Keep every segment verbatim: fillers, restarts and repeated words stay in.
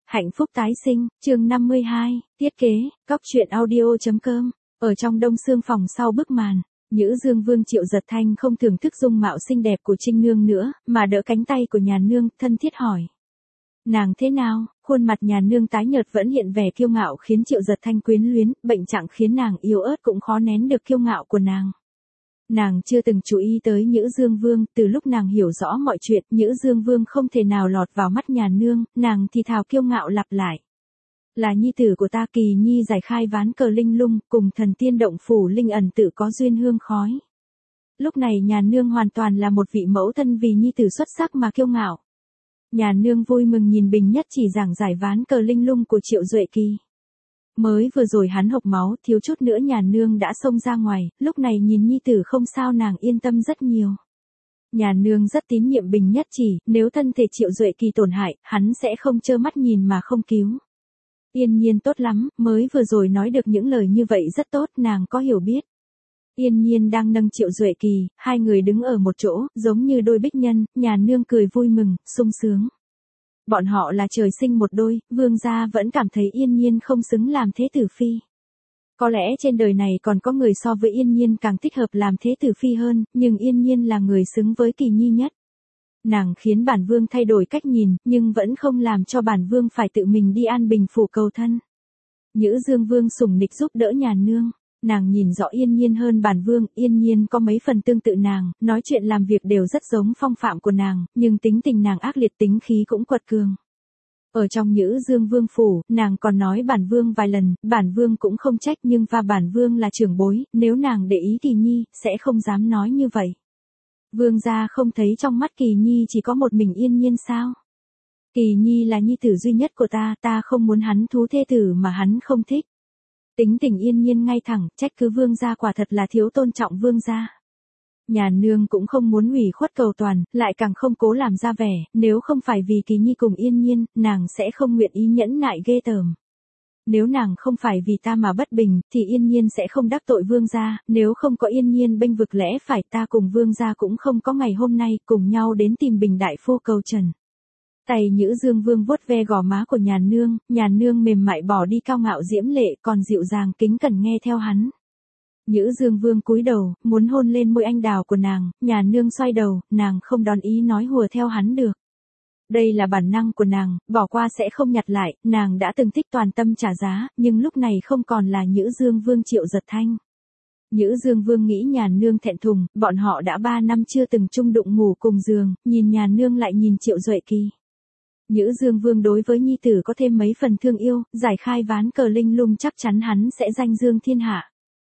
Hạnh phúc tái sinh, chương năm mươi hai, thiết kế, cóc truyện audio.com. Ở trong đông sương phòng sau bức màn, Nhữ Dương Vương Triệu Giật Thanh không thưởng thức dung mạo xinh đẹp của Trinh Nương nữa, mà đỡ cánh tay của nhà nương, thân thiết hỏi. Nàng thế nào? Khuôn mặt nhà nương tái nhợt vẫn hiện vẻ kiêu ngạo khiến Triệu Giật Thanh quyến luyến, bệnh trạng khiến nàng yếu ớt cũng khó nén được kiêu ngạo của nàng. Nàng chưa từng chú ý tới Nhữ Dương Vương, từ lúc nàng hiểu rõ mọi chuyện, Nhữ Dương Vương không thể nào lọt vào mắt nhà nương, nàng thì thào kiêu ngạo lặp lại. Là nhi tử của ta, Kỳ Nhi giải khai ván cờ linh lung, cùng thần tiên động phủ linh ẩn tự có duyên hương khói. Lúc này nhà nương hoàn toàn là một vị mẫu thân vì nhi tử xuất sắc mà kiêu ngạo. Nhà nương vui mừng nhìn Bình Nhất Chỉ giảng giải ván cờ linh lung của Triệu Duệ Kỳ. Mới vừa rồi hắn hộc máu, thiếu chút nữa nhà nương đã xông ra ngoài, lúc này nhìn nhi tử không sao nàng yên tâm rất nhiều. Nhà nương rất tín nhiệm Bình Nhất Chỉ, nếu thân thể Triệu Duệ Kỳ tổn hại, hắn sẽ không trơ mắt nhìn mà không cứu. Yên Nhiên tốt lắm, mới vừa rồi nói được những lời như vậy rất tốt, nàng có hiểu biết. Yên Nhiên đang nâng Triệu Duệ Kỳ, hai người đứng ở một chỗ, giống như đôi bích nhân, nhà nương cười vui mừng, sung sướng. Bọn họ là trời sinh một đôi, vương gia vẫn cảm thấy Yên Nhiên không xứng làm thế tử phi. Có lẽ trên đời này còn có người so với Yên Nhiên càng thích hợp làm thế tử phi hơn, nhưng Yên Nhiên là người xứng với Kỳ Nhi nhất. Nàng khiến bản vương thay đổi cách nhìn, nhưng vẫn không làm cho bản vương phải tự mình đi An Bình phủ cầu thân. Nhữ Dương Vương sủng nịch giúp đỡ nhà nương. Nàng nhìn rõ Yên Nhiên hơn bản vương, Yên Nhiên có mấy phần tương tự nàng, nói chuyện làm việc đều rất giống phong phạm của nàng, nhưng tính tình nàng ác liệt, tính khí cũng quật cường. Ở trong Nhữ Dương Vương phủ, nàng còn nói bản vương vài lần, bản vương cũng không trách, nhưng và bản vương là trưởng bối, nếu nàng để ý Kỳ Nhi, sẽ không dám nói như vậy. Vương gia không thấy trong mắt Kỳ Nhi chỉ có một mình Yên Nhiên sao? Kỳ Nhi là nhi tử duy nhất của ta, ta không muốn hắn thú thê tử mà hắn không thích. Tính tình Yên Nhiên ngay thẳng, trách cứ vương gia quả thật là thiếu tôn trọng vương gia. Nhà nương cũng không muốn ủy khuất cầu toàn, lại càng không cố làm ra vẻ, nếu không phải vì Kỳ Nhi cùng Yên Nhiên, nàng sẽ không nguyện ý nhẫn nại ghê tởm. Nếu nàng không phải vì ta mà bất bình, thì Yên Nhiên sẽ không đắc tội vương gia, nếu không có Yên Nhiên bênh vực lẽ phải, ta cùng vương gia cũng không có ngày hôm nay, cùng nhau đến tìm Bình đại phu cầu trần. Tay Nhữ Dương Vương vuốt ve gò má của nhà nương, nhà nương mềm mại bỏ đi cao ngạo diễm lệ, còn dịu dàng kính cẩn nghe theo hắn. Nhữ Dương Vương cúi đầu, muốn hôn lên môi anh đào của nàng, nhà nương xoay đầu, nàng không đón ý nói hùa theo hắn được. Đây là bản năng của nàng, bỏ qua sẽ không nhặt lại, nàng đã từng thích toàn tâm trả giá, nhưng lúc này không còn là Nhữ Dương Vương Triệu Giật Thanh. Nhữ Dương Vương nghĩ nhà nương thẹn thùng, bọn họ đã ba năm chưa từng chung đụng ngủ cùng giường, nhìn nhà nương lại nhìn Triệu Duệ Kỳ. Nhữ Dương Vương đối với nhi tử có thêm mấy phần thương yêu, giải khai ván cờ linh lung chắc chắn hắn sẽ danh dương thiên hạ.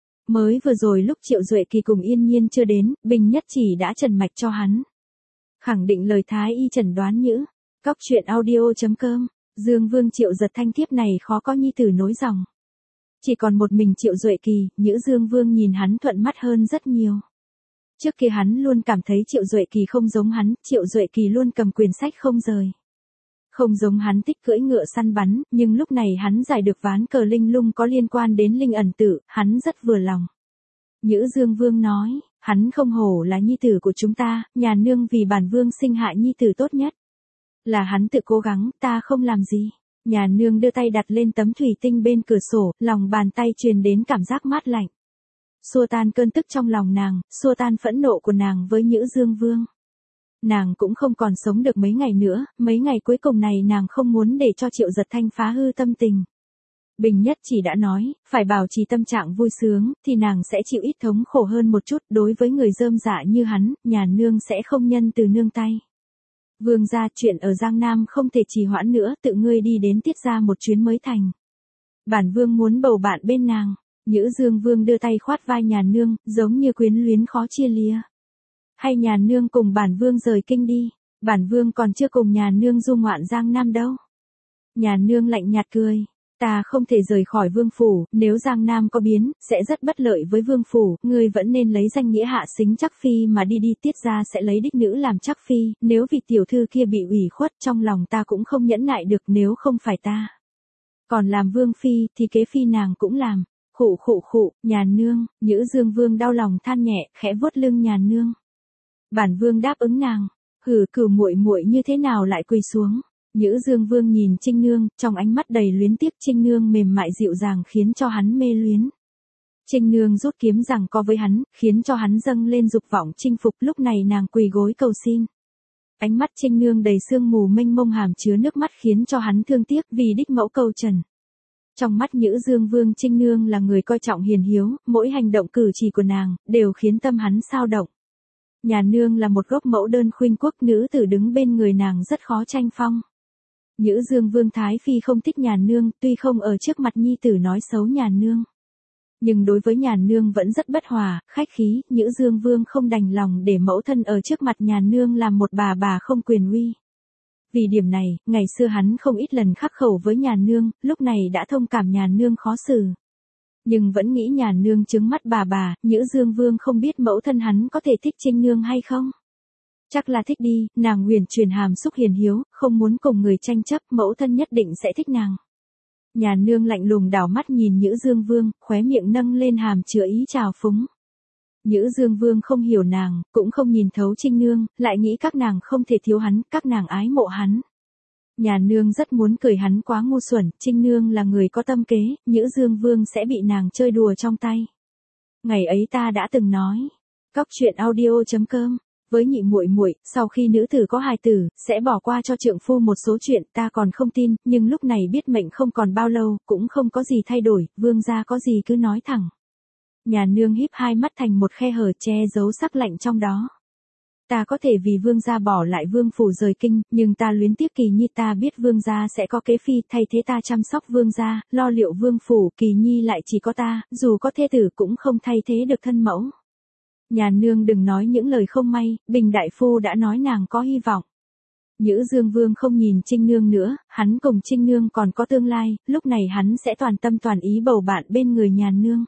Mới vừa rồi lúc Triệu Duệ Kỳ cùng Yên Nhiên chưa đến, Bình Nhất Chỉ đã trần mạch cho hắn. Khẳng định lời thái y chẩn đoán Nhữ. Cóc truyện audio.com. Dương Vương Triệu Giật Thanh kiếp này khó có nhi tử nối dòng. Chỉ còn một mình Triệu Duệ Kỳ, Nhữ Dương Vương nhìn hắn thuận mắt hơn rất nhiều. Trước kia hắn luôn cảm thấy Triệu Duệ Kỳ không giống hắn, Triệu Duệ Kỳ luôn cầm quyển sách không rời. Không giống hắn thích cưỡi ngựa săn bắn, nhưng lúc này hắn giải được ván cờ linh lung có liên quan đến linh ẩn tử, hắn rất vừa lòng. Nhữ Dương Vương nói, hắn không hổ là nhi tử của chúng ta, nhà nương vì bản vương sinh hạ nhi tử tốt nhất. Là hắn tự cố gắng, ta không làm gì. Nhà nương đưa tay đặt lên tấm thủy tinh bên cửa sổ, lòng bàn tay truyền đến cảm giác mát lạnh. Xua tan cơn tức trong lòng nàng, xua tan phẫn nộ của nàng với Nhữ Dương Vương. Nàng cũng không còn sống được mấy ngày nữa, mấy ngày cuối cùng này nàng không muốn để cho Triệu Giật Thanh phá hư tâm tình. Bình Nhất Chỉ đã nói, phải bảo trì tâm trạng vui sướng, thì nàng sẽ chịu ít thống khổ hơn một chút, đối với người rơm rạ như hắn, nhà nương sẽ không nhân từ nương tay. Vương gia, chuyện ở Giang Nam không thể trì hoãn nữa, tự ngươi đi đến Tiết gia một chuyến mới thành. Bản vương muốn bầu bạn bên nàng. Nhữ Dương Vương đưa tay khoát vai nhà nương, giống như quyến luyến khó chia lìa. Hay nhà nương cùng bản vương rời kinh đi, bản vương còn chưa cùng nhà nương du ngoạn Giang Nam đâu. Nhà nương lạnh nhạt cười, ta không thể rời khỏi vương phủ, nếu Giang Nam có biến, sẽ rất bất lợi với vương phủ, ngươi vẫn nên lấy danh nghĩa hạ xính chắc phi mà đi đi, Tiết gia sẽ lấy đích nữ làm chắc phi, nếu vị tiểu thư kia bị ủy khuất trong lòng ta cũng không nhẫn nại được, nếu không phải ta. Còn làm vương phi, thì kế phi nàng cũng làm. Khụ khụ khụ, nhà nương, Nhữ Dương Vương đau lòng than nhẹ, khẽ vuốt lưng nhà nương. Bản vương đáp ứng nàng, hử, cửu muội muội như thế nào lại quỳ xuống? Nhữ Dương Vương nhìn Trinh Nương, trong ánh mắt đầy luyến tiếc. Trinh Nương mềm mại dịu dàng khiến cho hắn mê luyến. Trinh Nương rút kiếm giằng co với hắn, khiến cho hắn dâng lên dục vọng chinh phục. Lúc này nàng quỳ gối cầu xin. Ánh mắt Trinh Nương đầy sương mù mênh mông hàm chứa nước mắt khiến cho hắn thương tiếc vì đích mẫu cầu trần. Trong mắt Nhữ Dương Vương, Trinh Nương là người coi trọng hiền hiếu, mỗi hành động cử chỉ của nàng đều khiến tâm hắn xao động. Nhà nương là một gốc mẫu đơn khuynh quốc, nữ tử đứng bên người nàng rất khó tranh phong. Nhữ Dương Vương Thái Phi không thích nhà nương, tuy không ở trước mặt nhi tử nói xấu nhà nương. Nhưng đối với nhà nương vẫn rất bất hòa, khách khí. Nhữ Dương Vương không đành lòng để mẫu thân ở trước mặt nhà nương làm một bà bà không quyền uy. Vì điểm này, ngày xưa hắn không ít lần khắc khẩu với nhà nương, lúc này đã thông cảm nhà nương khó xử. Nhưng vẫn nghĩ nhà nương trứng mắt bà bà. Nhữ Dương Vương không biết mẫu thân hắn có thể thích Trinh Nương hay không. Chắc là thích đi, nàng huyền truyền hàm xúc hiền hiếu, không muốn cùng người tranh chấp, mẫu thân nhất định sẽ thích nàng. Nhà nương lạnh lùng đảo mắt nhìn Nhữ Dương Vương, khóe miệng nâng lên hàm chứa ý trào phúng. Nhữ Dương Vương không hiểu nàng, cũng không nhìn thấu Trinh Nương, lại nghĩ các nàng không thể thiếu hắn, các nàng ái mộ hắn. Nhà nương rất muốn cười hắn quá ngu xuẩn. Trinh Nương là người có tâm kế, Nhữ Dương Vương sẽ bị nàng chơi đùa trong tay. Ngày ấy ta đã từng nói. Cóc truyện audio chấm com. Với nhị muội muội, sau khi nữ tử có hài tử, sẽ bỏ qua cho trượng phu một số chuyện, ta còn không tin, nhưng lúc này biết mệnh không còn bao lâu, cũng không có gì thay đổi, vương gia có gì cứ nói thẳng. Nhà nương híp hai mắt thành một khe hở che giấu sắc lạnh trong đó. Ta có thể vì vương gia bỏ lại vương phủ rời kinh, nhưng ta luyến tiếc Kỳ Nhi. Ta biết vương gia sẽ có kế phi, thay thế ta chăm sóc vương gia, lo liệu vương phủ. Kỳ Nhi lại chỉ có ta, dù có thê tử cũng không thay thế được thân mẫu. Nhà nương đừng nói những lời không may, Bình đại phu đã nói nàng có hy vọng. Nhữ Dương Vương không nhìn Trinh Nương nữa, hắn cùng Trinh Nương còn có tương lai, lúc này hắn sẽ toàn tâm toàn ý bầu bạn bên người nhà nương.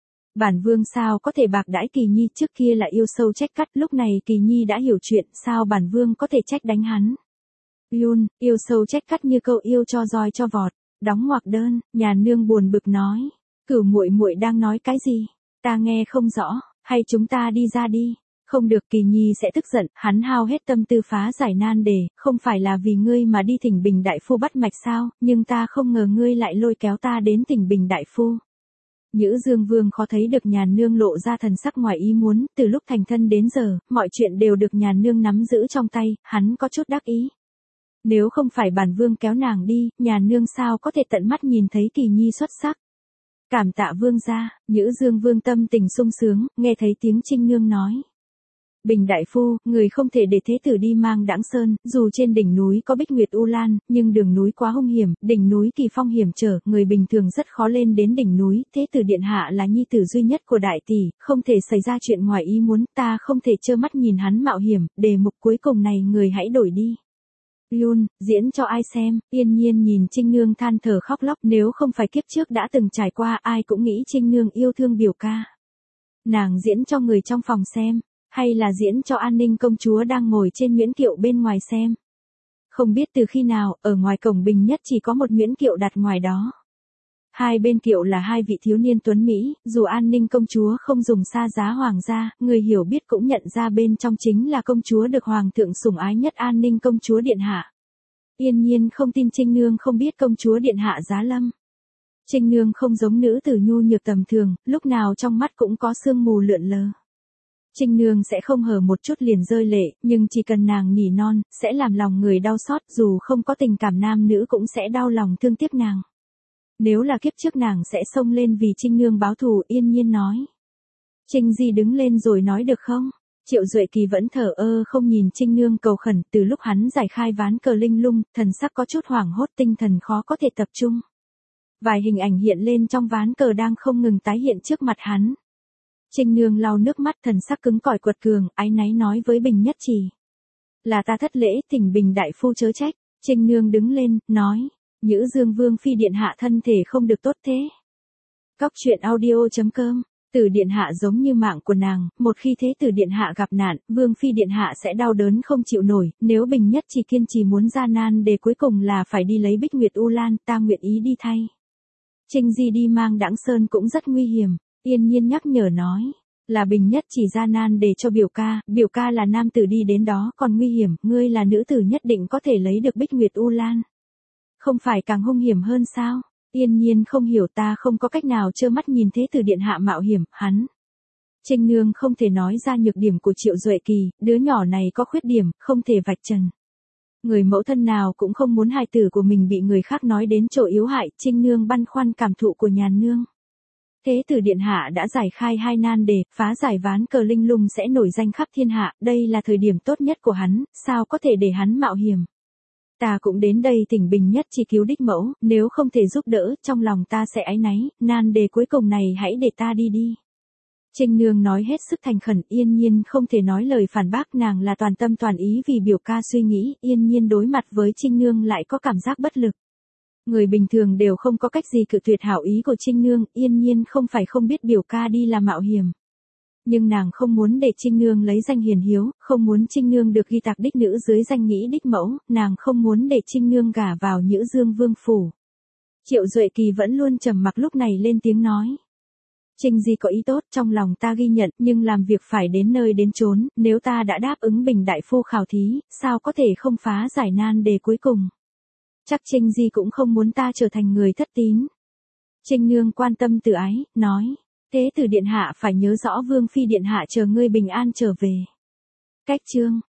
Bản vương sao có thể bạc đãi Kỳ Nhi, trước kia là yêu sâu trách cắt, lúc này Kỳ Nhi đã hiểu chuyện, sao bản vương có thể trách đánh hắn. Yun, yêu sâu trách cắt như câu yêu cho roi cho vọt. Đóng ngoặc đơn, nhà nương buồn bực nói, Cửu muội muội đang nói cái gì? Ta nghe không rõ. Hay chúng ta đi ra đi. Không được, Kỳ Nhi sẽ tức giận. Hắn hao hết tâm tư phá giải nan đề, không phải là vì ngươi mà đi thỉnh Bình đại phu bắt mạch sao, nhưng ta không ngờ ngươi lại lôi kéo ta đến thỉnh Bình đại phu. Nhữ Dương Vương khó thấy được nhà nương lộ ra thần sắc ngoài ý muốn, từ lúc thành thân đến giờ, mọi chuyện đều được nhà nương nắm giữ trong tay, hắn có chút đắc ý. Nếu không phải bản vương kéo nàng đi, nhà nương sao có thể tận mắt nhìn thấy Kỳ Nhi xuất sắc. Cảm tạ vương gia. Nhữ Dương Vương tâm tình sung sướng, nghe thấy tiếng Trinh Nương nói. Bình đại phu, người không thể để thế tử đi mang Đãng Sơn, dù trên đỉnh núi có Bích Nguyệt U Lan, nhưng đường núi quá hung hiểm, đỉnh núi kỳ phong hiểm trở, người bình thường rất khó lên đến đỉnh núi, thế tử điện hạ là nhi tử duy nhất của đại tỷ, không thể xảy ra chuyện ngoài ý muốn, ta không thể trơ mắt nhìn hắn mạo hiểm, đề mục cuối cùng này người hãy đổi đi. Yun, diễn cho ai xem. Yên Nhiên nhìn Trinh Nương than thở khóc lóc, nếu không phải kiếp trước đã từng trải qua, ai cũng nghĩ Trinh Nương yêu thương biểu ca. Nàng diễn cho người trong phòng xem, hay là diễn cho An Ninh công chúa đang ngồi trên nguyễn kiệu bên ngoài xem. Không biết từ khi nào, ở ngoài cổng Bình Nhất chỉ có một nguyễn kiệu đặt ngoài đó. Hai bên kiệu là hai vị thiếu niên tuấn Mỹ, dù An Ninh công chúa không dùng xa giá hoàng gia, người hiểu biết cũng nhận ra bên trong chính là công chúa được hoàng thượng sủng ái nhất, An Ninh công chúa điện hạ. Yên Nhiên không tin Trinh Nương không biết công chúa điện hạ giá lâm. Trinh Nương không giống nữ tử nhu nhược tầm thường, lúc nào trong mắt cũng có sương mù lượn lờ. Trinh Nương sẽ không hở một chút liền rơi lệ, nhưng chỉ cần nàng nỉ non, sẽ làm lòng người đau xót, dù không có tình cảm nam nữ cũng sẽ đau lòng thương tiếc nàng. Nếu là kiếp trước nàng sẽ xông lên vì Trinh Nương báo thù. Yên Nhiên nói. Trinh Di đứng lên rồi nói được không? Triệu Duệ Kỳ vẫn thở ơ không nhìn Trinh Nương cầu khẩn, từ lúc hắn giải khai ván cờ linh lung, thần sắc có chút hoảng hốt, tinh thần khó có thể tập trung. Vài hình ảnh hiện lên trong ván cờ đang không ngừng tái hiện trước mặt hắn. Trinh Nương lau nước mắt, thần sắc cứng cỏi quật cường, áy náy nói với Bình Nhất Trì. Là ta thất lễ, thỉnh Bình đại phu chớ trách. Trinh Nương đứng lên, nói. Nhữ Dương Vương phi điện hạ thân thể không được tốt thế. Cóc truyện audio chấm com. Tử điện hạ giống như mạng của nàng, một khi thế tử điện hạ gặp nạn, Vương phi điện hạ sẽ đau đớn không chịu nổi, nếu Bình Nhất Trì kiên trì muốn ra nan để cuối cùng là phải đi lấy Bích Nguyệt U Lan, ta nguyện ý đi thay. Trinh Di đi mang Đãng Sơn cũng rất nguy hiểm. Yên Nhiên nhắc nhở nói. Là Bình Nhất chỉ ra nan để cho biểu ca, biểu ca là nam tử đi đến đó còn nguy hiểm, ngươi là nữ tử nhất định có thể lấy được Bích Nguyệt U Lan. Không phải càng hung hiểm hơn sao? Yên Nhiên không hiểu, ta không có cách nào trơ mắt nhìn thế tử điện hạ mạo hiểm, hắn. Trinh Nương không thể nói ra nhược điểm của Triệu Duệ Kỳ, đứa nhỏ này có khuyết điểm, không thể vạch trần. Người mẫu thân nào cũng không muốn hài tử của mình bị người khác nói đến chỗ yếu hại, Trinh Nương băn khoăn cảm thụ của Nhàn Nương. Thế tử điện hạ đã giải khai hai nan đề, phá giải ván cờ linh lung sẽ nổi danh khắp thiên hạ, đây là thời điểm tốt nhất của hắn, sao có thể để hắn mạo hiểm. Ta cũng đến đây thỉnh Bình Nhất chỉ cứu đích mẫu, nếu không thể giúp đỡ, trong lòng ta sẽ áy náy, nan đề cuối cùng này hãy để ta đi đi. Trinh Nương nói hết sức thành khẩn, Yên Nhiên không thể nói lời phản bác, nàng là toàn tâm toàn ý vì biểu ca suy nghĩ, Yên Nhiên đối mặt với Trinh Nương lại có cảm giác bất lực. Người bình thường đều không có cách gì cự tuyệt hảo ý của Trinh Nương, Yên Nhiên không phải không biết biểu ca đi là mạo hiểm. Nhưng nàng không muốn để Trinh Nương lấy danh hiền hiếu, không muốn Trinh Nương được ghi tạc đích nữ dưới danh nghĩ đích mẫu, nàng không muốn để Trinh Nương gả vào Nhữ Dương Vương phủ. Triệu Duệ Kỳ vẫn luôn trầm mặc, lúc này lên tiếng nói. Trinh Di có ý tốt, trong lòng ta ghi nhận, nhưng làm việc phải đến nơi đến chốn, nếu ta đã đáp ứng Bình đại phu khảo thí, sao có thể không phá giải nan đề cuối cùng. Chắc Trinh Di cũng không muốn ta trở thành người thất tín. Trinh Nương quan tâm từ ái, nói. Thế tử điện hạ phải nhớ rõ Vương phi điện hạ chờ ngươi bình an trở về. Cách chương